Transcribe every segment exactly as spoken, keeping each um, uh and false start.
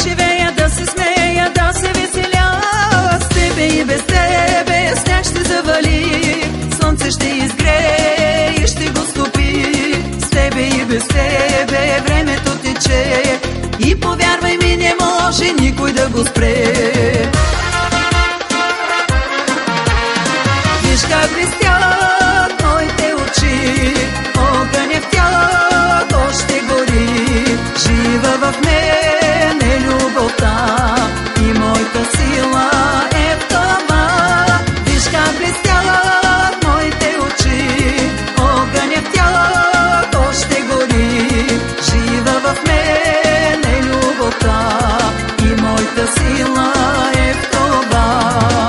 живея, да се смея, да се веселя. С тебе и без тебе сняг ще завали, слънце ще изгрее и ще го стопи. С тебе и без тебе времето тече и повярвай ми, не може никой да го спре. Виж как блестят моите очи, огъня в тялото ще гори. Жива в мен е любовта и моята сила е в това. Виж как блестят моите очи, огъня в тялото ще гори. Жива в мен е любовта и моята сила е в това.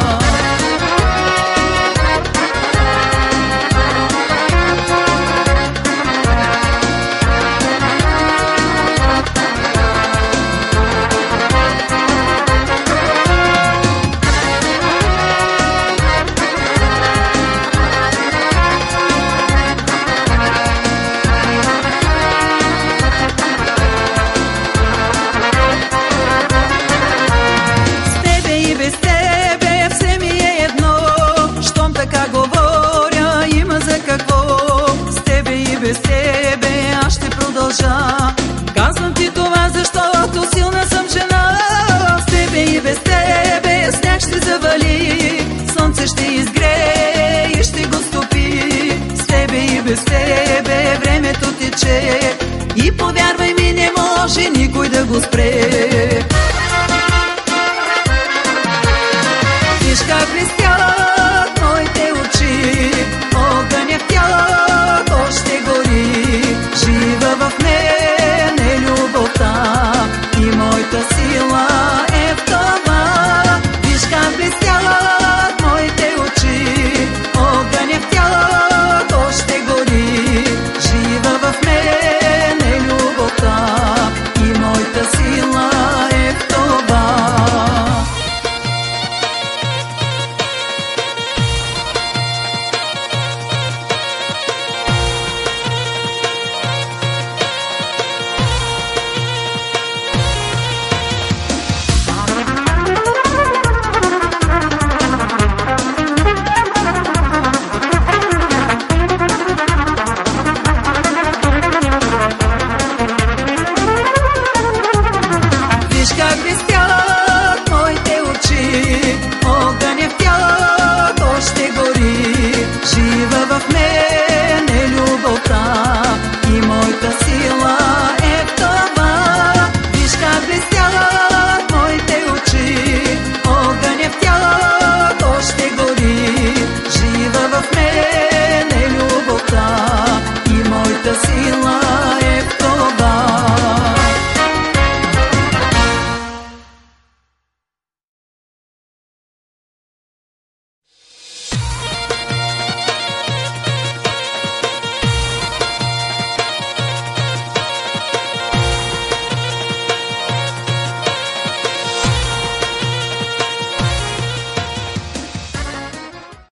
Без тебе аз ще продължа. Казвам ти това, защото силна съм жена. С тебе и без тебе сняг ще завали, слънце ще изгрее и ще го стопи. С тебе и без тебе времето тече и повярвай ми, не може никой да го спре.